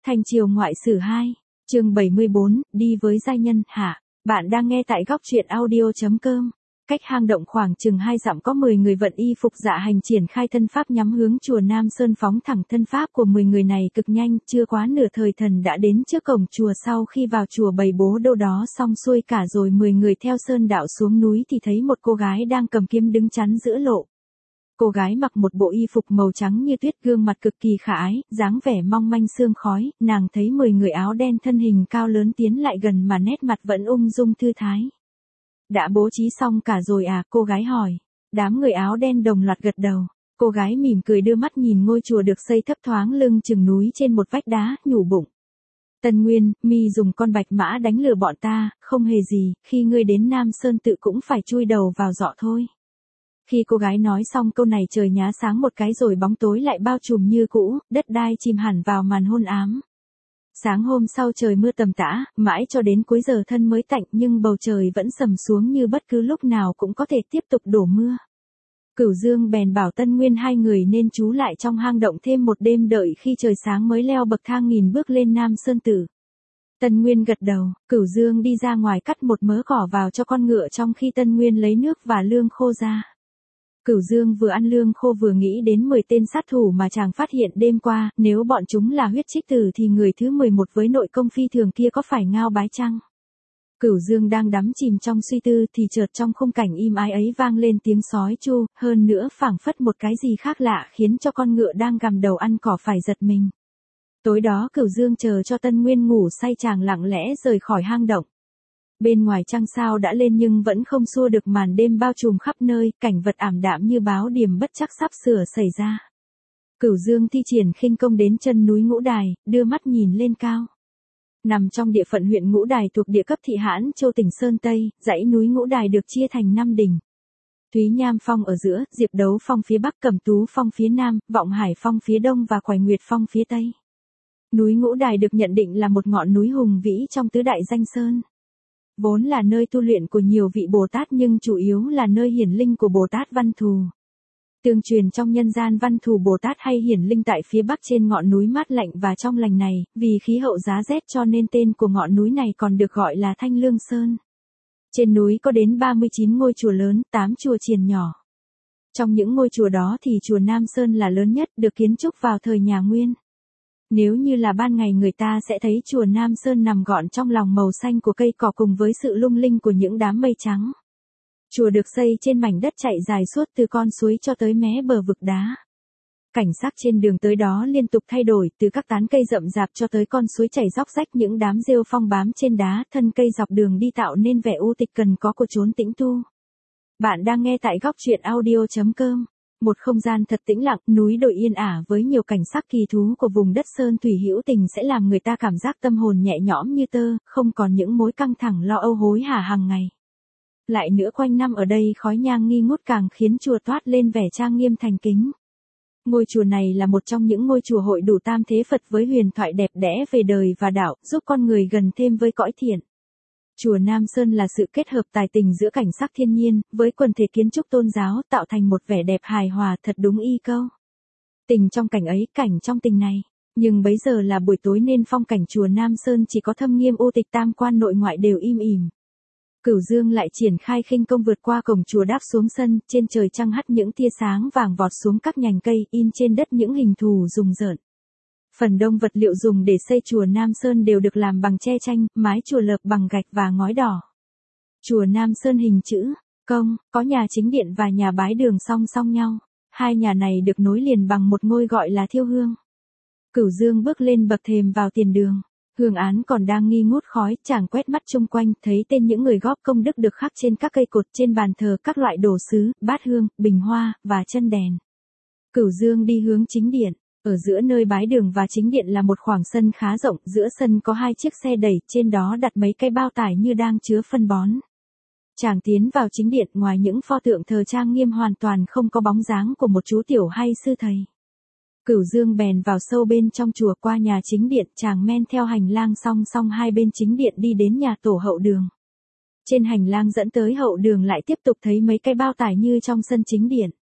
Thanh Triều Ngoại Sử 2, chương 74, đi với giai nhân, hạ. Bạn đang nghe tại góc truyện audio.com. Cách hang động khoảng chừng 2 dặm có 10 người vận y phục dạ hành triển khai thân pháp nhắm hướng chùa Nam Sơn phóng thẳng thân pháp của 10 người này cực nhanh, chưa quá nửa thời thần đã đến trước cổng chùa. Sau khi vào chùa bày bố đâu đó xong xuôi cả rồi 10 người theo sơn đạo xuống núi thì thấy một cô gái đang cầm kiếm đứng chắn giữa lộ. Cô gái mặc một bộ y phục màu trắng như tuyết, gương mặt cực kỳ khả ái, dáng vẻ mong manh sương khói, nàng thấy 10 người áo đen thân hình cao lớn tiến lại gần mà nét mặt vẫn ung dung thư thái. Đã bố trí xong cả rồi à, cô gái hỏi. Đám người áo đen đồng loạt gật đầu. Cô gái mỉm cười đưa mắt nhìn ngôi chùa được xây thấp thoáng lưng chừng núi trên một vách đá, nhủ bụng. Tân Nguyên, mi dùng con bạch mã đánh lừa bọn ta, không hề gì, khi ngươi đến Nam Sơn tự cũng phải chui đầu vào giọ thôi. Khi cô gái nói xong câu này trời nhá sáng một cái rồi bóng tối lại bao trùm như cũ, đất đai chìm hẳn vào màn hôn ám. Sáng hôm sau trời mưa tầm tã, mãi cho đến cuối giờ thân mới tạnh nhưng bầu trời vẫn sầm xuống như bất cứ lúc nào cũng có thể tiếp tục đổ mưa. Cửu Dương bèn bảo Tân Nguyên hai người nên trú lại trong hang động thêm một đêm đợi khi trời sáng mới leo bậc thang nghìn bước lên Nam Sơn Tử. Tân Nguyên gật đầu, Cửu Dương đi ra ngoài cắt một mớ cỏ vào cho con ngựa trong khi Tân Nguyên lấy nước và lương khô ra. Cửu Dương vừa ăn lương khô vừa nghĩ đến 10 tên sát thủ mà chàng phát hiện đêm qua, nếu bọn chúng là huyết trích tử thì người thứ 11 với nội công phi thường kia có phải Ngao Bái chăng? Cửu Dương đang đắm chìm trong suy tư thì chợt trong khung cảnh im ái ấy vang lên tiếng sói chu, hơn nữa phảng phất một cái gì khác lạ khiến cho con ngựa đang gặm đầu ăn cỏ phải giật mình. Tối đó Cửu Dương chờ cho Tân Nguyên ngủ say chàng lặng lẽ rời khỏi hang động. Bên ngoài trăng sao đã lên nhưng vẫn không xua được màn đêm bao trùm khắp nơi, cảnh vật ảm đạm như báo điểm bất trắc sắp sửa xảy ra. Cửu Dương thi triển khinh công đến chân núi Ngũ Đài, đưa mắt nhìn lên cao. Nằm trong địa phận huyện Ngũ Đài thuộc địa cấp Thị Hãn Châu tỉnh Sơn Tây, dãy núi Ngũ Đài được chia thành 5 đỉnh. Thúy Nham Phong ở giữa, Diệp Đấu Phong phía bắc, Cẩm Tú Phong phía nam, Vọng Hải Phong phía đông và Quải Nguyệt Phong phía tây. Núi Ngũ Đài được nhận định là một ngọn núi hùng vĩ trong tứ đại danh sơn. Vốn là nơi tu luyện của nhiều vị Bồ Tát nhưng chủ yếu là nơi hiển linh của Bồ Tát Văn Thù. Tương truyền trong nhân gian Văn Thù Bồ Tát hay hiển linh tại phía bắc trên ngọn núi mát lạnh và trong lành này, vì khí hậu giá rét cho nên tên của ngọn núi này còn được gọi là Thanh Lương Sơn. Trên núi có đến 39 ngôi chùa lớn, 8 chùa chiền nhỏ. Trong những ngôi chùa đó thì chùa Nam Sơn là lớn nhất, được kiến trúc vào thời nhà Nguyên. Nếu như là ban ngày người ta sẽ thấy chùa Nam Sơn nằm gọn trong lòng màu xanh của cây cỏ cùng với sự lung linh của những đám mây trắng. Chùa được xây trên mảnh đất chạy dài suốt từ con suối cho tới mé bờ vực đá. Cảnh sắc trên đường tới đó liên tục thay đổi, từ các tán cây rậm rạp cho tới con suối chảy róc rách, những đám rêu phong bám trên đá, thân cây dọc đường đi tạo nên vẻ u tịch cần có của chốn tĩnh tu. Bạn đang nghe tại góc truyện audio.com. Một không gian thật tĩnh lặng, núi đồi yên ả với nhiều cảnh sắc kỳ thú của vùng đất sơn thủy hữu tình sẽ làm người ta cảm giác tâm hồn nhẹ nhõm như tơ, không còn những mối căng thẳng lo âu hối hả hàng ngày. Lại nữa quanh năm ở đây khói nhang nghi ngút càng khiến chùa toát lên vẻ trang nghiêm thành kính. Ngôi chùa này là một trong những ngôi chùa hội đủ tam thế Phật với huyền thoại đẹp đẽ về đời và đạo, giúp con người gần thêm với cõi thiện. Chùa Nam Sơn là sự kết hợp tài tình giữa cảnh sắc thiên nhiên, với quần thể kiến trúc tôn giáo tạo thành một vẻ đẹp hài hòa thật đúng y câu. Tình trong cảnh ấy, cảnh trong tình này. Nhưng bấy giờ là buổi tối nên phong cảnh chùa Nam Sơn chỉ có thâm nghiêm u tịch, tam quan nội ngoại đều im ỉm. Cửu Dương lại triển khai khinh công vượt qua cổng chùa đáp xuống sân, trên trời trăng hắt những tia sáng vàng vọt xuống các nhành cây, in trên đất những hình thù rùng rợn. Phần đông vật liệu dùng để xây chùa Nam Sơn đều được làm bằng tre chanh, mái chùa lợp bằng gạch và ngói đỏ. Chùa Nam Sơn hình chữ công, có nhà chính điện và nhà bái đường song song nhau. Hai nhà này được nối liền bằng một ngôi gọi là Thiêu Hương. Cửu Dương bước lên bậc thềm vào tiền đường. Hương án còn đang nghi ngút khói, chàng quét mắt chung quanh, thấy tên những người góp công đức được khắc trên các cây cột, trên bàn thờ các loại đồ sứ, bát hương, bình hoa, và chân đèn. Cửu Dương đi hướng chính điện. Ở giữa nơi bái đường và chính điện là một khoảng sân khá rộng, giữa sân có 2 chiếc xe đẩy, trên đó đặt mấy cái bao tải như đang chứa phân bón. Chàng tiến vào chính điện, ngoài những pho tượng thờ trang nghiêm hoàn toàn không có bóng dáng của một chú tiểu hay sư thầy. Cửu Dương bèn vào sâu bên trong chùa, qua nhà chính điện, chàng men theo hành lang song song hai bên chính điện đi đến nhà tổ hậu đường. Trên hành lang dẫn tới hậu đường lại tiếp tục thấy mấy cái bao tải như trong sân chính điện.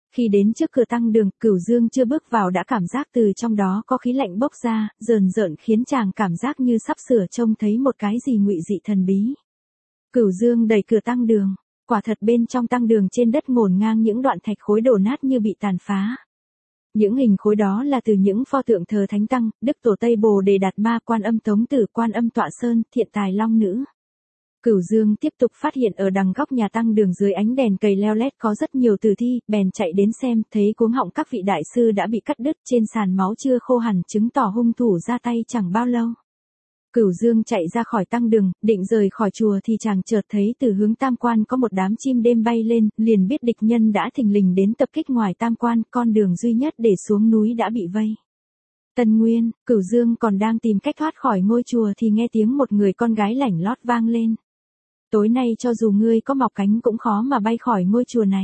Khi đến trước cửa tăng đường, Cửu Dương chưa bước vào đã cảm giác từ trong đó có khí lạnh bốc ra, rờn rợn khiến chàng cảm giác như sắp sửa trông thấy một cái gì ngụy dị thần bí. Cửu Dương đẩy cửa tăng đường, quả thật bên trong tăng đường trên đất ngổn ngang những đoạn thạch khối đổ nát như bị tàn phá. Những hình khối đó là từ những pho tượng thờ Thánh Tăng, Đức Tổ Tây Bồ Đề Đạt Ma, Quan Âm Tống Tử, Quan Âm Tọa Sơn, Thiện Tài Long Nữ. Cửu Dương tiếp tục phát hiện ở đằng góc nhà tăng đường dưới ánh đèn cầy leo lét có rất nhiều tử thi, bèn chạy đến xem, thấy cuống họng các vị đại sư đã bị cắt đứt, trên sàn máu chưa khô hẳn, chứng tỏ hung thủ ra tay chẳng bao lâu. Cửu Dương chạy ra khỏi tăng đường, định rời khỏi chùa thì chàng chợt thấy từ hướng tam quan có một đám chim đêm bay lên, liền biết địch nhân đã thình lình đến tập kích ngoài tam quan, con đường duy nhất để xuống núi đã bị vây. Tân Nguyên, Cửu Dương còn đang tìm cách thoát khỏi ngôi chùa thì nghe tiếng một người con gái lảnh lót vang lên. Tối nay cho dù ngươi có mọc cánh cũng khó mà bay khỏi ngôi chùa này.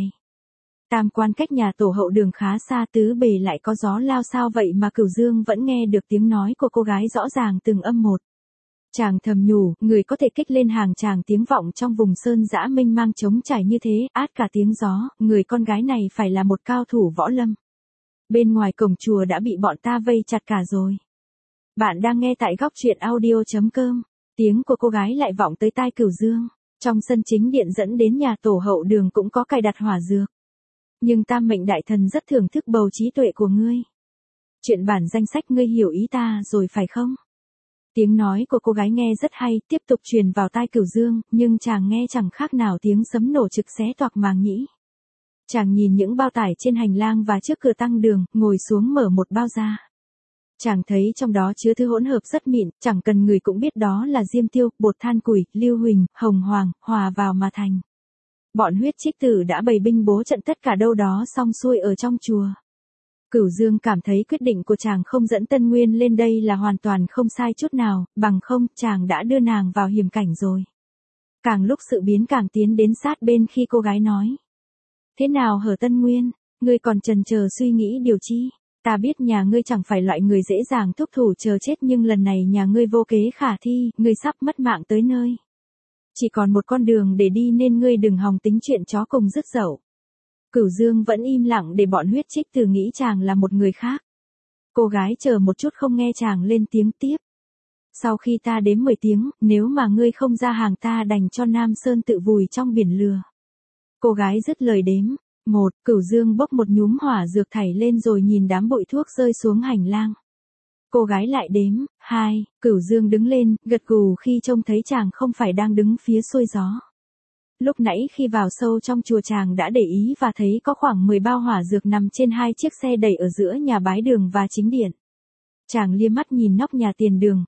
Tam quan cách nhà tổ hậu đường khá xa, tứ bề lại có gió lao sao vậy mà Cửu Dương vẫn nghe được tiếng nói của cô gái rõ ràng từng âm một. Chàng thầm nhủ, người có thể kích lên hàng chàng tiếng vọng trong vùng sơn dã mênh mang trống trải như thế, át cả tiếng gió, người con gái này phải là một cao thủ võ lâm. Bên ngoài cổng chùa đã bị bọn ta vây chặt cả rồi. Bạn đang nghe tại góc truyện audio.com. Tiếng của cô gái lại vọng tới tai Cửu Dương. Trong sân chính điện dẫn đến nhà tổ hậu đường cũng có cài đặt hỏa dược. Nhưng Tam Mệnh Đại Thần rất thưởng thức bầu trí tuệ của ngươi. Chuyện bản danh sách ngươi hiểu ý ta rồi phải không? Tiếng nói của cô gái nghe rất hay, tiếp tục truyền vào tai Cửu Dương, nhưng chàng nghe chẳng khác nào tiếng sấm nổ trực xé toạc màng nhĩ. Chàng nhìn những bao tải trên hành lang và trước cửa tăng đường, ngồi xuống mở một bao ra. Chàng thấy trong đó chứa thứ hỗn hợp rất mịn, chẳng cần người cũng biết đó là diêm tiêu, bột than củi, lưu huỳnh, hồng hoàng, hòa vào mà thành. Bọn huyết trích tử đã bày binh bố trận tất cả đâu đó xong xuôi ở trong chùa. Cửu Dương cảm thấy quyết định của chàng không dẫn Tân Nguyên lên đây là hoàn toàn không sai chút nào, bằng không chàng đã đưa nàng vào hiểm cảnh rồi. Càng lúc sự biến càng tiến đến sát bên khi cô gái nói. Thế nào hở Tân Nguyên, ngươi còn chần chờ suy nghĩ điều chi? Ta biết nhà ngươi chẳng phải loại người dễ dàng thúc thủ chờ chết nhưng lần này nhà ngươi vô kế khả thi, ngươi sắp mất mạng tới nơi. Chỉ còn một con đường để đi nên ngươi đừng hòng tính chuyện chó cùng dứt dậu. Cửu Dương vẫn im lặng để bọn huyết trích tử nghĩ chàng là một người khác. Cô gái chờ một chút không nghe chàng lên tiếng tiếp. Sau khi ta đếm 10 tiếng, nếu mà ngươi không ra hàng ta đành cho Nam Sơn tự vùi trong biển lừa. Cô gái dứt lời đếm. 1, Cửu Dương bốc một nhúm hỏa dược thảy lên rồi nhìn đám bụi thuốc rơi xuống hành lang. Cô gái lại đếm. 2, Cửu Dương đứng lên, gật gù khi trông thấy chàng không phải đang đứng phía xuôi gió. Lúc nãy khi vào sâu trong chùa chàng đã để ý và thấy có khoảng 10 bao hỏa dược nằm trên 2 chiếc xe đẩy ở giữa nhà bái đường và chính điện. Chàng liếc mắt nhìn nóc nhà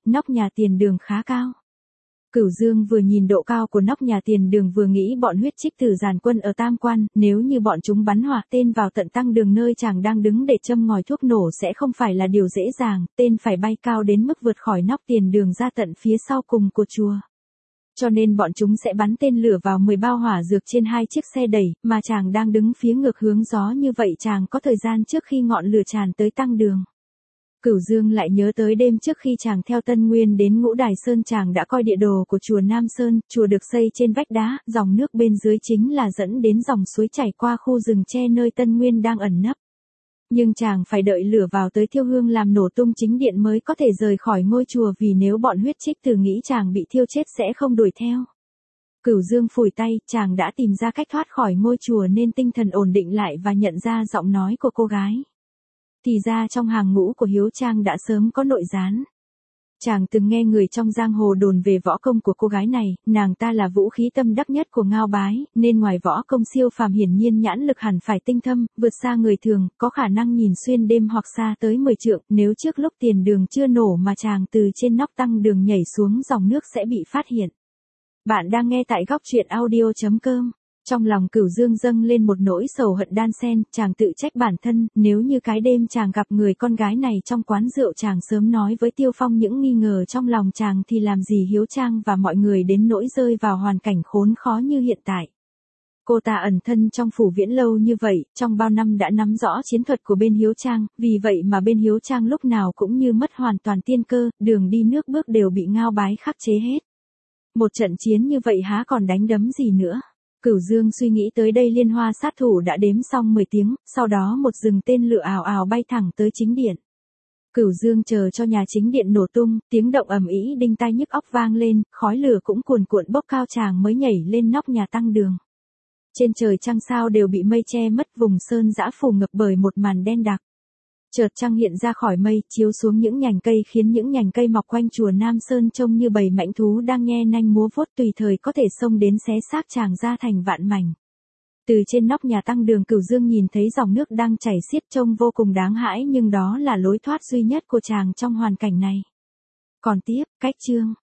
tiền đường khá cao. Cửu Dương vừa nhìn độ cao của nóc nhà tiền đường vừa nghĩ bọn huyết trích tử dàn quân ở tam quan, nếu như bọn chúng bắn hỏa tên vào tận tăng đường nơi chàng đang đứng để châm ngòi thuốc nổ sẽ không phải là điều dễ dàng, tên phải bay cao đến mức vượt khỏi nóc tiền đường ra tận phía sau cùng của chùa. Cho nên bọn chúng sẽ bắn tên lửa vào 10 bao hỏa dược trên 2 chiếc xe đẩy, mà chàng đang đứng phía ngược hướng gió như vậy chàng có thời gian trước khi ngọn lửa tràn tới tăng đường. Cửu Dương lại nhớ tới đêm trước khi chàng theo Tân Nguyên đến Ngũ Đài Sơn chàng đã coi địa đồ của chùa Nam Sơn, chùa được xây trên vách đá, dòng nước bên dưới chính là dẫn đến dòng suối chảy qua khu rừng tre nơi Tân Nguyên đang ẩn nấp. Nhưng chàng phải đợi lửa vào tới thiêu hương làm nổ tung chính điện mới có thể rời khỏi ngôi chùa vì nếu bọn huyết trích tử nghĩ chàng bị thiêu chết sẽ không đuổi theo. Cửu Dương phủi tay, chàng đã tìm ra cách thoát khỏi ngôi chùa nên tinh thần ổn định lại và nhận ra giọng nói của cô gái. Thì ra trong hàng ngũ của Hiếu Trang đã sớm có nội gián. Chàng từng nghe người trong giang hồ đồn về võ công của cô gái này, nàng ta là vũ khí tâm đắc nhất của Ngao Bái, nên ngoài võ công siêu phàm hiển nhiên nhãn lực hẳn phải tinh thâm, vượt xa người thường, có khả năng nhìn xuyên đêm hoặc xa tới 10 trượng, nếu trước lúc tiền đường chưa nổ mà chàng từ trên nóc tăng đường nhảy xuống dòng nước sẽ bị phát hiện. Bạn đang nghe tại góc truyện audio.com. Trong lòng Cửu Dương dâng lên một nỗi sầu hận đan xen, chàng tự trách bản thân, nếu như cái đêm chàng gặp người con gái này trong quán rượu chàng sớm nói với Tiêu Phong những nghi ngờ trong lòng chàng thì làm gì Hiếu Trang và mọi người đến nỗi rơi vào hoàn cảnh khốn khó như hiện tại. Cô ta ẩn thân trong phủ Viễn lâu như vậy, trong bao năm đã nắm rõ chiến thuật của bên Hiếu Trang, vì vậy mà bên Hiếu Trang lúc nào cũng như mất hoàn toàn tiên cơ, đường đi nước bước đều bị Ngao Bái khắc chế hết. Một trận chiến như vậy há còn đánh đấm gì nữa. Cửu Dương suy nghĩ tới đây liên hoa sát thủ đã đếm xong 10 tiếng, sau đó một rừng tên lửa ào ào bay thẳng tới chính điện. Cửu Dương chờ cho nhà chính điện nổ tung, tiếng động ầm ĩ đinh tai nhức óc vang lên, khói lửa cũng cuồn cuộn bốc cao chàng mới nhảy lên nóc nhà tăng đường. Trên trời trăng sao đều bị mây che mất, vùng sơn dã phủ ngập bởi một màn đen đặc. Chợt trăng hiện ra khỏi mây, chiếu xuống những nhành cây khiến những nhành cây mọc quanh chùa Nam Sơn trông như bầy mãnh thú đang nhe nanh múa vuốt tùy thời có thể xông đến xé xác chàng ra thành vạn mảnh. Từ trên nóc nhà tăng đường Cửu Dương nhìn thấy dòng nước đang chảy xiết trông vô cùng đáng hãi nhưng đó là lối thoát duy nhất của chàng trong hoàn cảnh này. Còn tiếp, cách chương.